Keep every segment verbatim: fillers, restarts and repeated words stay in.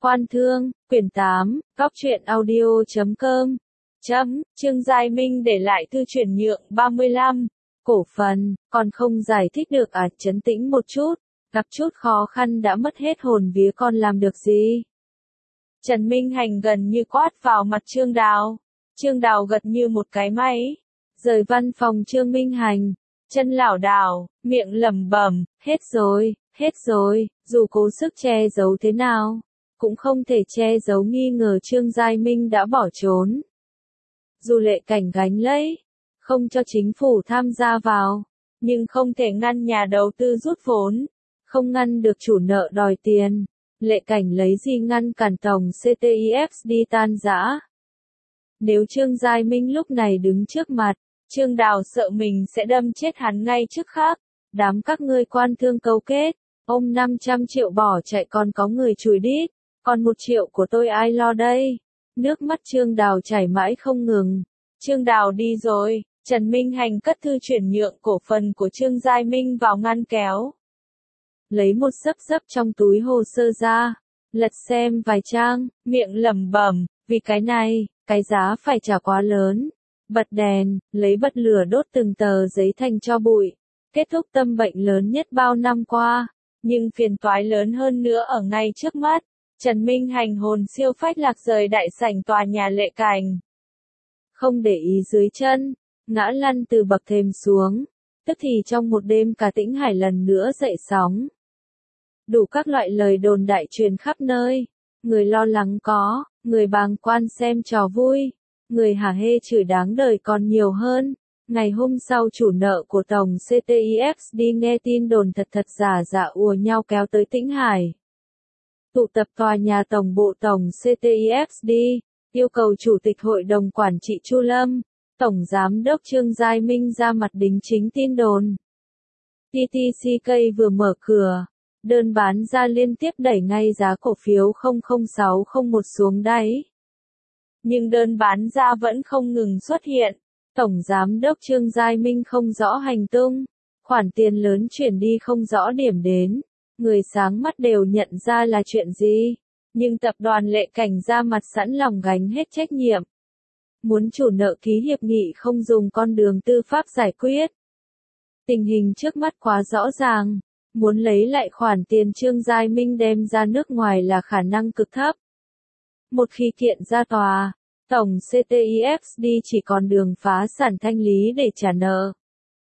Quan Thương, quyển tám, góc truyện audio chấm com. Chấm, Trương Giai Minh để lại thư chuyển nhượng ba mươi lăm. Cổ phần, còn không giải thích được à, trấn tĩnh một chút, gặp chút khó khăn đã mất hết hồn vía con làm được gì. Trần Minh Hành gần như quát vào mặt Trương Đào. Trương Đào gật như một cái máy. Rời văn phòng Trương Minh Hành, chân lảo đảo, miệng lẩm bẩm, hết rồi, hết rồi, dù cố sức che giấu thế nào, cũng không thể che giấu nghi ngờ Trương Giai Minh đã bỏ trốn. Dù Lệ Cảnh gánh lấy, không cho chính phủ tham gia vào, nhưng không thể ngăn nhà đầu tư rút vốn, không ngăn được chủ nợ đòi tiền. Lệ Cảnh lấy gì ngăn cản tổng xê tê i ép đê tan rã? Nếu Trương Giai Minh lúc này đứng trước mặt, Trương Đào sợ mình sẽ đâm chết hắn ngay trước khắc. Đám các ngươi quan thương cấu kết, ông năm trăm triệu bỏ chạy còn có người chùi đít, còn một triệu của tôi ai lo đây? Nước mắt Trương Đào chảy mãi không ngừng. Trương Đào đi rồi, Trần Minh Hành cất thư chuyển nhượng cổ phần của Trương Giai Minh vào ngăn kéo. Lấy một xấp xấp trong túi hồ sơ ra, lật xem vài trang, miệng lẩm bẩm, vì cái này, cái giá phải trả quá lớn. Bật đèn, lấy bật lửa đốt từng tờ giấy thành tro bụi. Kết thúc tâm bệnh lớn nhất bao năm qua, nhưng phiền toái lớn hơn nữa ở ngay trước mắt. Trần Minh Hành hồn siêu phách lạc rời đại sảnh tòa nhà Lệ Cảnh. Không để ý dưới chân, ngã lăn từ bậc thềm xuống, tức thì trong một đêm cả Tĩnh Hải lần nữa dậy sóng. Đủ các loại lời đồn đại truyền khắp nơi, người lo lắng có, người bàng quan xem trò vui, người hả hê chửi đáng đời còn nhiều hơn. Ngày hôm sau chủ nợ của tổng xê tê i ép đê nghe tin đồn thật thật giả giả ùa nhau kéo tới Tĩnh Hải. Tụ tập tòa nhà tổng bộ tổng xê tê i ép đê, yêu cầu Chủ tịch Hội đồng Quản trị Chu Lâm, Tổng Giám đốc Trương Giai Minh ra mặt đính chính tin đồn. tê tê xê ca vừa mở cửa, đơn bán ra liên tiếp đẩy ngay giá cổ phiếu không không sáu không một xuống đáy. Nhưng đơn bán ra vẫn không ngừng xuất hiện. Tổng Giám đốc Trương Giai Minh không rõ hành tung, khoản tiền lớn chuyển đi không rõ điểm đến, người sáng mắt đều nhận ra là chuyện gì, nhưng tập đoàn Lệ Cảnh ra mặt sẵn lòng gánh hết trách nhiệm. Muốn chủ nợ ký hiệp nghị không dùng con đường tư pháp giải quyết. Tình hình trước mắt quá rõ ràng, muốn lấy lại khoản tiền Trương Giai Minh đem ra nước ngoài là khả năng cực thấp. Một khi kiện ra tòa, tổng xê tê i ép đê chỉ còn đường phá sản thanh lý để trả nợ.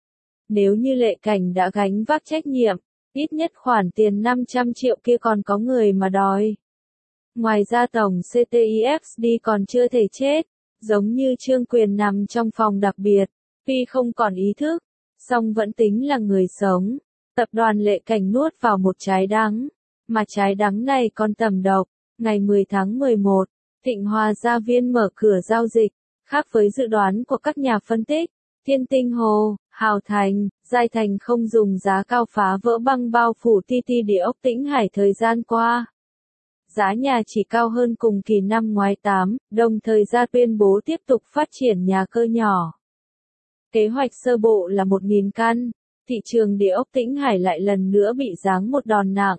Nếu như Lệ Cảnh đã gánh vác trách nhiệm, ít nhất khoản tiền năm trăm triệu kia còn có người mà đòi. Ngoài ra tổng xê tê i ép đê còn chưa thể chết, giống như Trương Quyền nằm trong phòng đặc biệt, tuy không còn ý thức, song vẫn tính là người sống. Tập đoàn Lệ Cảnh nuốt vào một trái đắng, mà trái đắng này còn tầm độc. Ngày mười tháng mười một, Thịnh Hòa Gia Viên mở cửa giao dịch, khác với dự đoán của các nhà phân tích, Thiên Tinh Hồ, Hào Thành, Giai Thành không dùng giá cao phá vỡ băng bao phủ tê tê địa ốc Tĩnh Hải thời gian qua. Giá nhà chỉ cao hơn cùng kỳ năm ngoái tám, đồng thời ra tuyên bố tiếp tục phát triển nhà cơ nhỏ. Kế hoạch sơ bộ là một nghìn căn, thị trường địa ốc Tĩnh Hải lại lần nữa bị giáng một đòn nặng.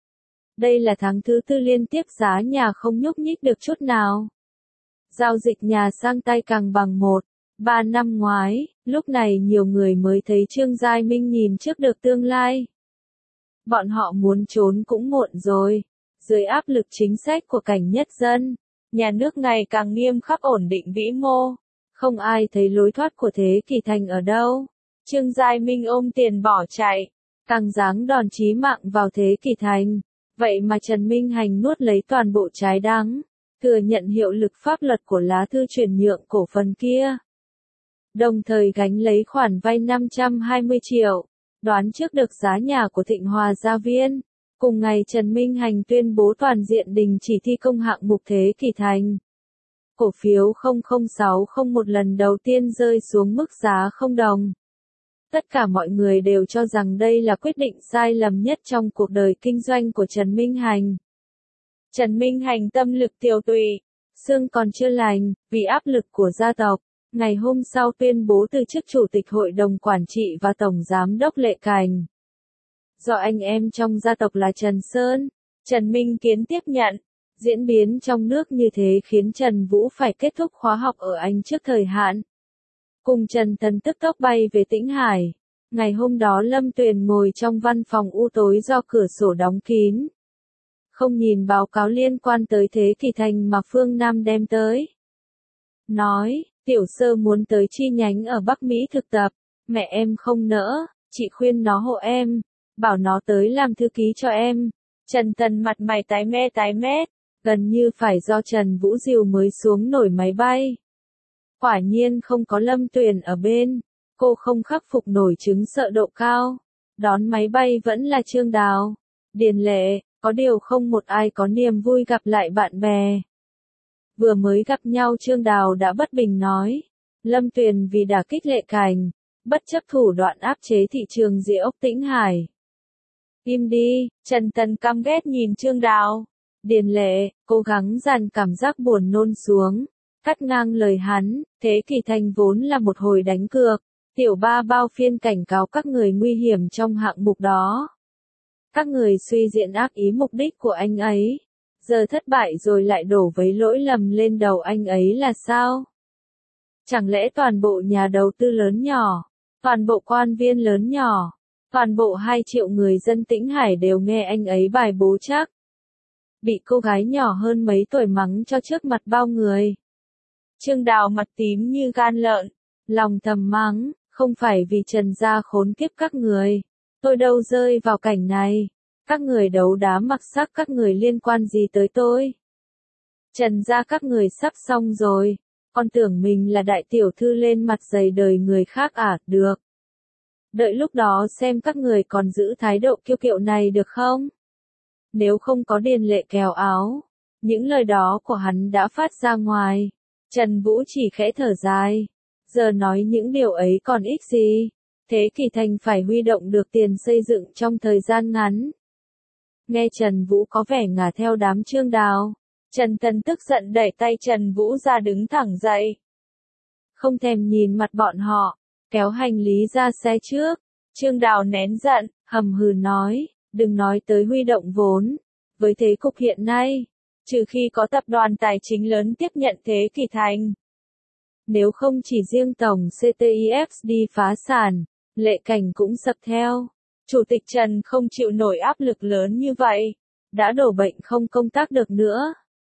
Đây là tháng thứ tư liên tiếp giá nhà không nhúc nhích được chút nào. Giao dịch nhà sang tay càng bằng một, ba năm ngoái, lúc này nhiều người mới thấy Trương Giai Minh nhìn trước được tương lai. Bọn họ muốn trốn cũng muộn rồi. Dưới áp lực chính sách của Cảnh Nhất Dân, nhà nước ngày càng nghiêm khắc ổn định vĩ mô. Không ai thấy lối thoát của Thế Kỷ Thành ở đâu. Trương Giai Minh ôm tiền bỏ chạy, càng giáng đòn chí mạng vào Thế Kỷ Thành. Vậy mà Trần Minh Hành nuốt lấy toàn bộ trái đắng, thừa nhận hiệu lực pháp luật của lá thư chuyển nhượng cổ phần kia. Đồng thời gánh lấy khoản vay năm trăm hai mươi triệu, đoán trước được giá nhà của Thịnh Hòa Gia Viên. Cùng ngày Trần Minh Hành tuyên bố toàn diện đình chỉ thi công hạng mục Thế Kỷ Thành. Cổ phiếu không không sáu không một lần đầu tiên rơi xuống mức giá không đồng. Tất cả mọi người đều cho rằng đây là quyết định sai lầm nhất trong cuộc đời kinh doanh của Trần Minh Hành. Trần Minh Hành tâm lực tiều tụy, xương còn chưa lành, vì áp lực của gia tộc. Ngày hôm sau tuyên bố từ chức Chủ tịch Hội đồng Quản trị và Tổng Giám đốc Lệ Cảnh. Do anh em trong gia tộc là Trần Sơn, Trần Minh Kiến tiếp nhận, Diễn biến trong nước như thế khiến Trần Vũ phải kết thúc khóa học ở Anh trước thời hạn. Cùng Trần Tần tức tốc bay về Tĩnh Hải. Ngày hôm đó Lâm Tuyền ngồi trong văn phòng u tối do cửa sổ đóng kín. Không nhìn báo cáo liên quan tới Thế Kỷ Thành mà Phương Nam đem tới. Nói, tiểu sơ muốn tới chi nhánh ở Bắc Mỹ thực tập, mẹ em không nỡ, chị khuyên nó hộ em, bảo nó tới làm thư ký cho em. Trần Tần mặt mày tái me tái mét, gần như phải do Trần Vũ dìu mới xuống nổi máy bay. Quả nhiên không có Lâm Tuyền ở bên, cô không khắc phục nổi chứng sợ độ cao. Đón máy bay vẫn là Trương Đào, Điền Lệ, có điều không một ai có niềm vui gặp lại bạn bè. Vừa mới gặp nhau Trương Đào đã bất bình nói, Lâm Tuyền vì đả kích Lệ Cảnh, bất chấp thủ đoạn áp chế thị trường địa ốc Tĩnh Hải. Im đi, Trần Tần căm ghét nhìn Trương Đào. Điền Lệ, cố gắng dàn cảm giác buồn nôn xuống, cắt ngang lời hắn, Thế Kỷ Thành vốn là một hồi đánh cược, tiểu ba bao phiên cảnh cáo các người nguy hiểm trong hạng mục đó. Các người suy diễn ác ý mục đích của anh ấy, giờ thất bại rồi lại đổ vấy lỗi lầm lên đầu anh ấy là sao? Chẳng lẽ toàn bộ nhà đầu tư lớn nhỏ, toàn bộ quan viên lớn nhỏ, toàn bộ hai triệu người dân Tĩnh Hải đều nghe anh ấy bài bố chắc? Bị cô gái nhỏ hơn mấy tuổi mắng cho trước mặt bao người. Trương Đào mặt tím như gan lợn, lòng thầm mắng, không phải vì Trần gia khốn kiếp các người, tôi đâu rơi vào cảnh này, các người đấu đá mặc sắc các người liên quan gì tới tôi. Trần gia các người sắp xong rồi, con tưởng mình là đại tiểu thư lên mặt dày đời người khác à, được. Đợi lúc đó xem các người còn giữ thái độ kiêu kiệu này được không? Nếu không có Điền Lệ kéo áo, những lời đó của hắn đã phát ra ngoài. Trần Vũ chỉ khẽ thở dài, giờ nói những điều ấy còn ích gì, Thế Kỷ Thành phải huy động được tiền xây dựng trong thời gian ngắn. Nghe Trần Vũ có vẻ ngả theo đám Trương Đào, Trần Tần tức giận đẩy tay Trần Vũ ra đứng thẳng dậy. Không thèm nhìn mặt bọn họ, kéo hành lý ra xe trước. Trương Đào nén giận, hầm hừ nói, đừng nói tới huy động vốn, với thế cục hiện nay, trừ khi có tập đoàn tài chính lớn tiếp nhận Thế Kỷ Thành. Nếu không chỉ riêng tổng xê tê i ép đê phá sản, Lệ Cảnh cũng sập theo. Chủ tịch Trần không chịu nổi áp lực lớn như vậy, đã đổ bệnh không công tác được nữa.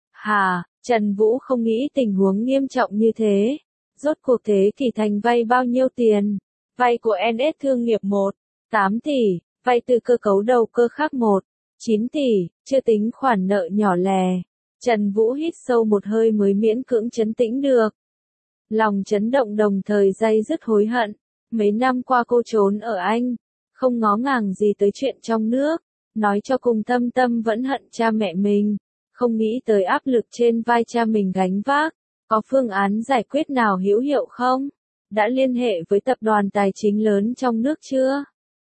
Hà, Trần Vũ không nghĩ tình huống nghiêm trọng như thế. Rốt cuộc Thế Kỷ Thành vay bao nhiêu tiền? Vay của en ét Thương nghiệp một, tám tỷ, vay từ cơ cấu đầu cơ khác một, chín tỷ, chưa tính khoản nợ nhỏ lè. Trần Vũ hít sâu một hơi mới miễn cưỡng trấn tĩnh được. Lòng chấn động đồng thời day dứt hối hận. Mấy năm qua cô trốn ở Anh, không ngó ngàng gì tới chuyện trong nước, nói cho cùng Tâm Tâm vẫn hận cha mẹ mình, không nghĩ tới áp lực trên vai cha mình gánh vác. Có phương án giải quyết nào hữu hiệu không? Đã liên hệ với tập đoàn tài chính lớn trong nước chưa?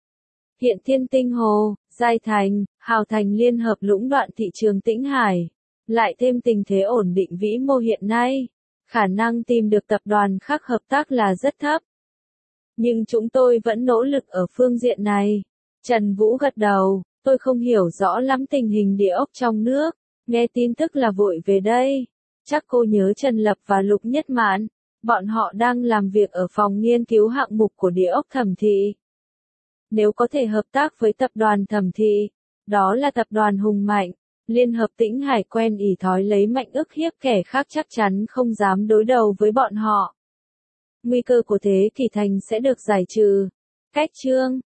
Hiện Thiên Tinh Hồ, Giai Thành, Hào Thành liên hợp lũng đoạn thị trường Tĩnh Hải, lại thêm tình thế ổn định vĩ mô hiện nay, khả năng tìm được tập đoàn khác hợp tác là rất thấp. Nhưng chúng tôi vẫn nỗ lực ở phương diện này. Trần Vũ gật đầu, tôi không hiểu rõ lắm tình hình địa ốc trong nước, nghe tin tức là vội về đây. Chắc cô nhớ Trần Lập và Lục Nhất Mạn, bọn họ đang làm việc ở phòng nghiên cứu hạng mục của địa ốc Thẩm Thị. Nếu có thể hợp tác với tập đoàn Thẩm Thị, đó là tập đoàn hùng mạnh, Liên hợp Tĩnh Hải quen ỷ thói lấy mạnh ức hiếp kẻ khác chắc chắn không dám đối đầu với bọn họ. Nguy cơ của Thế Kỷ Thành sẽ được giải trừ. Cách chương